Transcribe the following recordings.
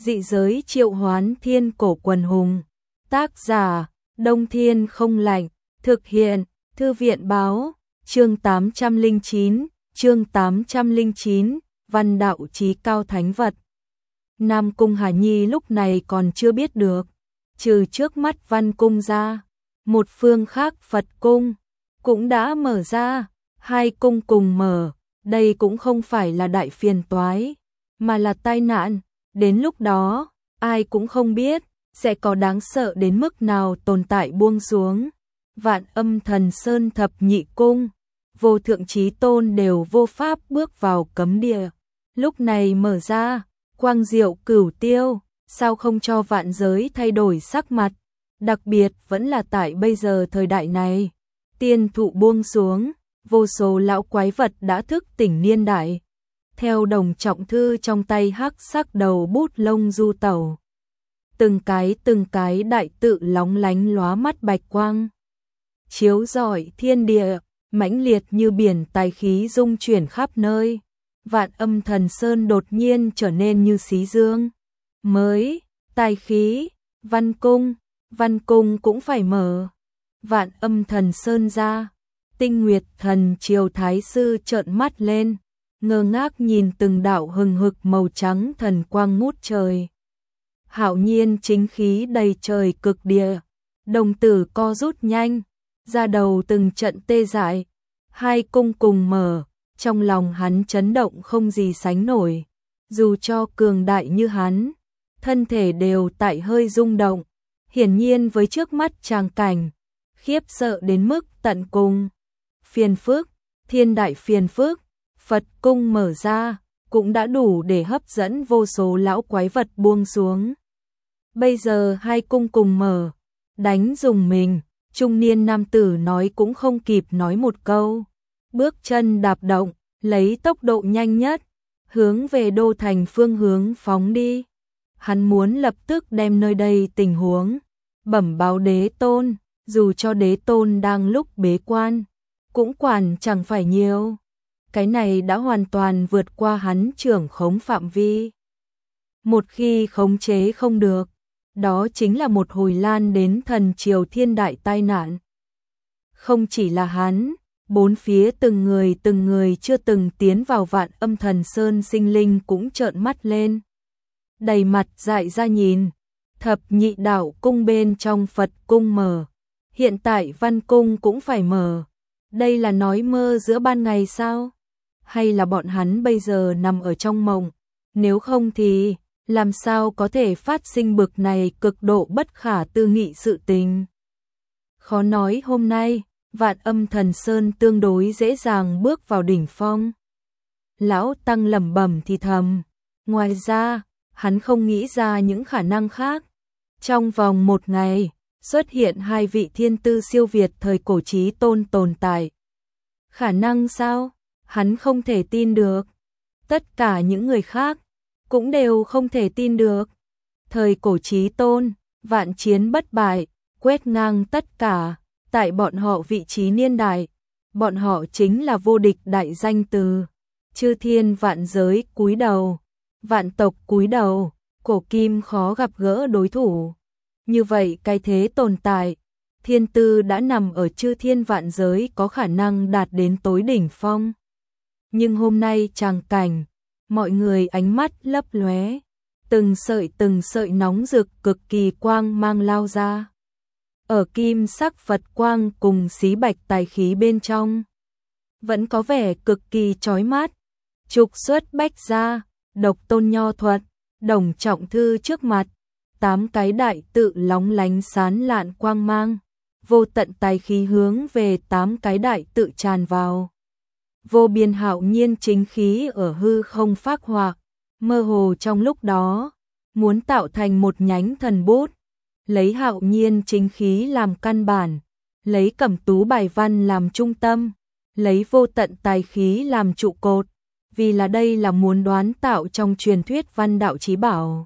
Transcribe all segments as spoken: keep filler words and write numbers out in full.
Dị giới triệu hoán thiên cổ quần hùng. Tác giả, Đông Thiên không lạnh. Thực hiện, Thư viện báo. Chương tám trăm lẻ chín, chương tám trăm lẻ chín, văn đạo chí cao thánh vật. Nam Cung Hà Nhi lúc này còn chưa biết được, trừ trước mắt Văn Cung ra, một phương khác Phật Cung cũng đã mở ra, hai cung cùng mở, đây cũng không phải là đại phiền toái, mà là tai nạn, đến lúc đó, ai cũng không biết, sẽ có đáng sợ đến mức nào tồn tại buông xuống. Vạn Âm Thần Sơn thập nhị cung, vô thượng chí tôn đều vô pháp bước vào cấm địa, lúc này mở ra, quang diệu cửu tiêu, sao không cho vạn giới thay đổi sắc mặt, đặc biệt vẫn là tại bây giờ thời đại này. Tiên thụ buông xuống, vô số lão quái vật đã thức tỉnh niên đại. Theo Đồng Trọng Thư trong tay hắc sắc đầu bút lông du tẩu. Từng cái từng cái đại tự lóng lánh lóa mắt bạch quang. Chiếu rọi thiên địa, mãnh liệt như biển tài khí dung chuyển khắp nơi. Vạn Âm Thần Sơn đột nhiên trở nên như xí dương. Mới, tài khí, Văn Cung, Văn Cung cũng phải mở. Vạn Âm Thần Sơn ra, Tinh Nguyệt Thần Triều Thái Sư trợn mắt lên, ngơ ngác nhìn từng đạo hừng hực màu trắng thần quang ngút trời. Hạo nhiên chính khí đầy trời cực địa, đồng tử co rút nhanh, da đầu từng trận tê dại, hai cung cùng mở, trong lòng hắn chấn động không gì sánh nổi, dù cho cường đại như hắn, thân thể đều tại hơi rung động, hiển nhiên với trước mắt tràng cảnh, khiếp sợ đến mức tận cùng. Phiền phức, thiên đại phiền phức, Phật cung mở ra, cũng đã đủ để hấp dẫn vô số lão quái vật buông xuống. Bây giờ hai cung cùng mở, đánh dùng mình, trung niên nam tử nói cũng không kịp nói một câu. Bước chân đạp động, lấy tốc độ nhanh nhất, hướng về đô thành phương hướng phóng đi. Hắn muốn lập tức đem nơi đây tình huống bẩm báo đế tôn, dù cho đế tôn đang lúc bế quan, cũng quản chẳng phải nhiều. Cái này đã hoàn toàn vượt qua hắn trưởng khống phạm vi. Một khi khống chế không được, đó chính là một hồi lan đến thần triều thiên đại tai nạn. Không chỉ là hắn, bốn phía từng người từng người chưa từng tiến vào Vạn Âm Thần Sơn sinh linh cũng trợn mắt lên. Đầy mặt dại ra nhìn, thập nhị đạo cung bên trong Phật cung mở, hiện tại Văn Cung cũng phải mở. Đây là nói mơ giữa ban ngày sao? Hay là bọn hắn bây giờ nằm ở trong mộng? Nếu không thì, làm sao có thể phát sinh bực này cực độ bất khả tư nghị sự tình? Khó nói hôm nay, Vạn Âm Thần Sơn tương đối dễ dàng bước vào đỉnh phong. Lão Tăng lẩm bẩm thì thầm. Ngoài ra, hắn không nghĩ ra những khả năng khác. Trong vòng một ngày, xuất hiện hai vị thiên tư siêu việt thời cổ chí tôn tồn tại. Khả năng sao? Hắn không thể tin được. Tất cả những người khác cũng đều không thể tin được. Thời cổ chí tôn, vạn chiến bất bại, quét ngang tất cả, tại bọn họ vị trí niên đại, bọn họ chính là vô địch đại danh từ. Chư thiên vạn giới cúi đầu, vạn tộc cúi đầu, cổ kim khó gặp gỡ đối thủ. Như vậy cái thế tồn tại, thiên tư đã nằm ở chư thiên vạn giới có khả năng đạt đến tối đỉnh phong. Nhưng hôm nay tràng cảnh, mọi người ánh mắt lấp lóe, từng sợi từng sợi nóng rực cực kỳ quang mang lao ra. Ở kim sắc Phật quang cùng xí bạch tài khí bên trong, vẫn có vẻ cực kỳ chói mắt. Trục xuất bách gia, độc tôn nho thuật, Đồng Trọng Thư trước mặt, tám cái đại tự lóng lánh sán lạn quang mang, vô tận tài khí hướng về tám cái đại tự tràn vào. Vô biên hạo nhiên chính khí ở hư không phác họa, mơ hồ trong lúc đó, muốn tạo thành một nhánh thần bút, lấy hạo nhiên chính khí làm căn bản, lấy cẩm tú bài văn làm trung tâm, lấy vô tận tài khí làm trụ cột, vì là đây là muốn đoán tạo trong truyền thuyết văn đạo chí bảo.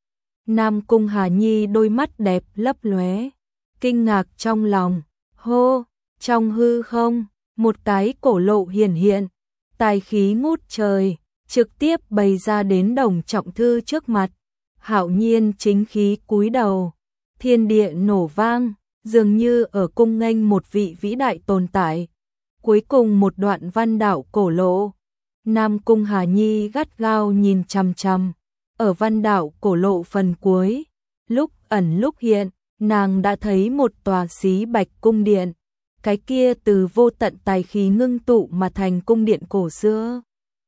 Nam Cung Hà Nhi đôi mắt đẹp lấp lóe, kinh ngạc trong lòng, hô, trong hư không, một cái cổ lộ hiển hiện, tài khí ngút trời, trực tiếp bày ra đến Đồng Trọng Thư trước mặt, Hạo Nhiên chính khí cúi đầu, thiên địa nổ vang, dường như ở cung nghênh một vị vĩ đại tồn tại. Cuối cùng một đoạn văn đạo cổ lộ, Nam Cung Hà Nhi gắt gao nhìn chằm chằm, ở văn đạo cổ lộ phần cuối, lúc ẩn lúc hiện, nàng đã thấy một tòa xí bạch cung điện, cái kia từ vô tận tài khí ngưng tụ mà thành cung điện cổ xưa.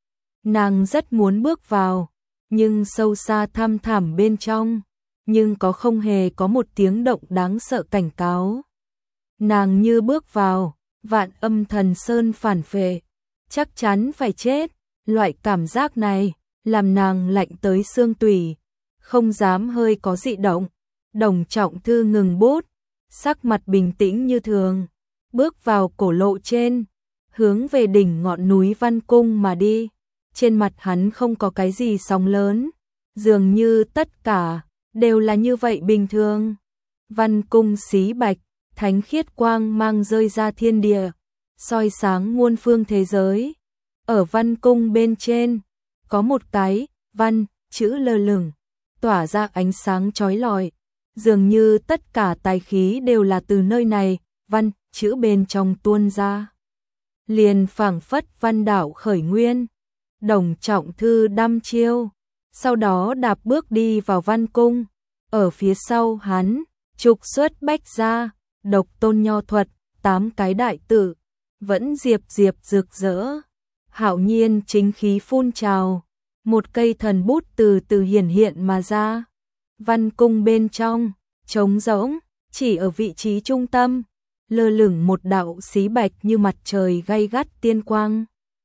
Nàng rất muốn bước vào, nhưng sâu xa thăm thẳm bên trong, nhưng có không hề có một tiếng động đáng sợ cảnh cáo. Nàng như bước vào, vạn âm thần sơn phản phệ, chắc chắn phải chết, loại cảm giác này làm nàng lạnh tới xương tủy, không dám hơi có dị động. Đồng Trọng Thư ngừng bút, sắc mặt bình tĩnh như thường, bước vào cổ lộ trên, hướng về đỉnh ngọn núi Văn Cung mà đi. Trên mặt hắn không có cái gì sóng lớn, dường như tất cả đều là như vậy bình thường. Văn Cung xí bạch, thánh khiết quang mang rơi ra thiên địa, soi sáng muôn phương thế giới. Ở Văn Cung bên trên, có một cái văn chữ lơ lửng, tỏa ra ánh sáng chói lọi, dường như tất cả tài khí đều là từ nơi này văn chữ bên trong tuôn ra. Liền phảng phất văn đạo khởi nguyên. Đồng Trọng Thư đăm chiêu, sau đó đạp bước đi vào Văn Cung. Ở phía sau hắn, trục xuất bách gia, độc tôn nho thuật, tám cái đại tự, vẫn diệp diệp rực rỡ. Hạo Nhiên chính khí phun trào, một cây thần bút từ từ hiển hiện mà ra. Văn Cung bên trong, trống rỗng, chỉ ở vị trí trung tâm, lơ lửng một đạo xí bạch như mặt trời gay gắt tiên quang.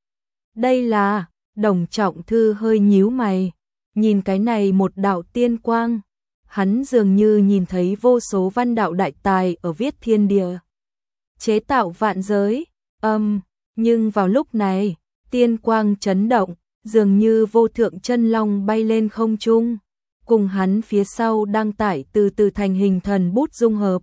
Đây là, Đồng Trọng Thư hơi nhíu mày, nhìn cái này một đạo tiên quang, hắn dường như nhìn thấy vô số văn đạo đại tài ở viết thiên địa, chế tạo vạn giới, âm, nhưng vào lúc này, tiên quang chấn động, dường như vô thượng chân long bay lên không trung, cùng hắn phía sau đang tải từ từ thành hình thần bút dung hợp.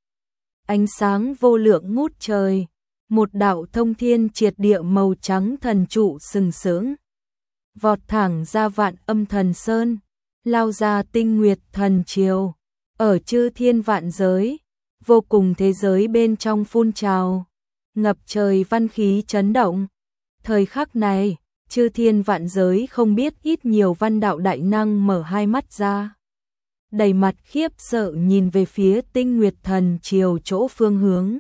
Ánh sáng vô lượng ngút trời, một đạo thông thiên triệt địa màu trắng thần trụ sừng sững, vọt thẳng ra vạn âm thần sơn, lao ra tinh nguyệt thần triều, ở chư thiên vạn giới, vô cùng thế giới bên trong phun trào, ngập trời văn khí chấn động. Thời khắc này, chư thiên vạn giới không biết ít nhiều văn đạo đại năng mở hai mắt ra, đầy mặt khiếp sợ nhìn về phía tinh nguyệt thần triều chỗ phương hướng.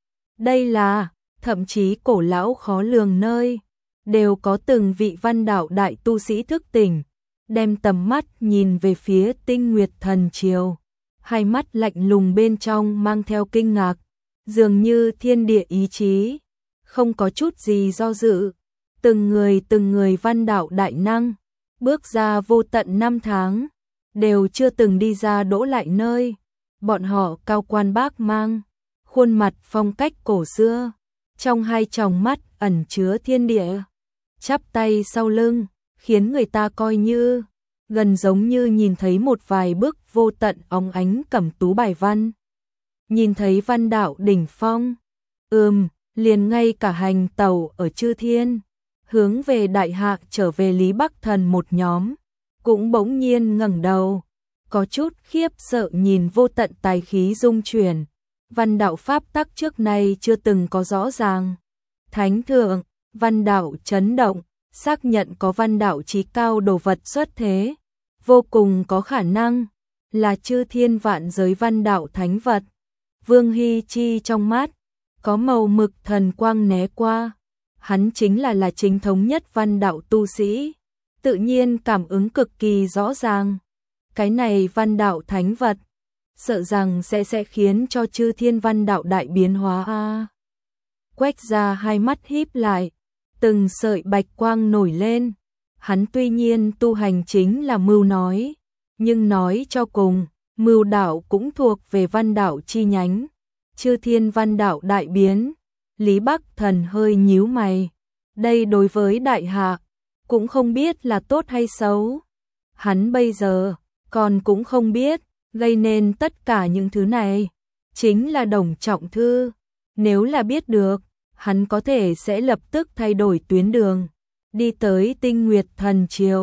Đây là, thậm chí cổ lão khó lường nơi, đều có từng vị văn đạo đại tu sĩ thức tỉnh, đem tầm mắt nhìn về phía tinh nguyệt thần triều, hai mắt lạnh lùng bên trong mang theo kinh ngạc, dường như thiên địa ý chí, không có chút gì do dự. Từng người từng người văn đạo đại năng, bước ra vô tận năm tháng, đều chưa từng đi ra đỗ lại nơi. Bọn họ cao quan bác mang, khuôn mặt phong cách cổ xưa, trong hai tròng mắt ẩn chứa thiên địa, chắp tay sau lưng, khiến người ta coi như, gần giống như nhìn thấy một vài bức vô tận óng ánh cẩm tú bài văn. Nhìn thấy văn đạo đỉnh phong, ừm, liền ngay cả hành tàu ở chư thiên, hướng về đại hạ trở về Lý Bắc Thần một nhóm, cũng bỗng nhiên ngẩng đầu, có chút khiếp sợ nhìn vô tận tài khí dung chuyển, văn đạo pháp tắc trước nay chưa từng có rõ ràng. Thánh thượng, văn đạo chấn động, xác nhận có văn đạo trí cao đồ vật xuất thế, vô cùng có khả năng là chư thiên vạn giới văn đạo thánh vật. Vương Hy Chi trong mắt có màu mực thần quang né qua, hắn chính là là chính thống nhất văn đạo tu sĩ, tự nhiên cảm ứng cực kỳ rõ ràng. Cái này văn đạo thánh vật, sợ rằng sẽ sẽ khiến cho chư thiên văn đạo đại biến hóa a. Quách ra hai mắt híp lại, từng sợi bạch quang nổi lên. Hắn tuy nhiên tu hành chính là mưu nói, nhưng nói cho cùng, mưu đạo cũng thuộc về văn đạo chi nhánh. Chư thiên văn đạo đại biến, Lý Bắc Thần hơi nhíu mày. Đây đối với đại hạ, cũng không biết là tốt hay xấu. Hắn bây giờ, còn cũng không biết, gây nên tất cả những thứ này, chính là Đồng Trọng Thư. Nếu là biết được, hắn có thể sẽ lập tức thay đổi tuyến đường, đi tới tinh nguyệt thần triều,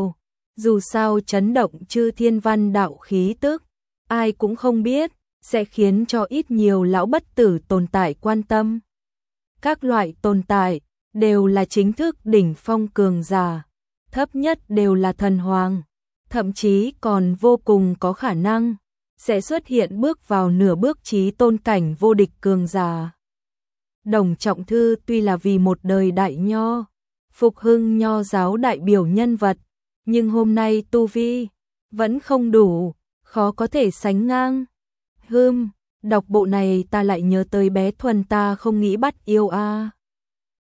Dù sao chấn động chư thiên văn đạo khí tức, ai cũng không biết, sẽ khiến cho ít nhiều lão bất tử tồn tại quan tâm. Các loại tồn tại đều là chính thức đỉnh phong cường giả, thấp nhất đều là thần hoàng, thậm chí còn vô cùng có khả năng sẽ xuất hiện bước vào nửa bước chí tôn cảnh vô địch cường giả. Đồng Trọng Thư tuy là vì một đời đại nho, phục hưng nho giáo đại biểu nhân vật, nhưng hôm nay tu vi vẫn không đủ, khó có thể sánh ngang. Hừm, đọc bộ này ta lại nhớ tới bé Thuần ta không nghĩ bắt yêu a.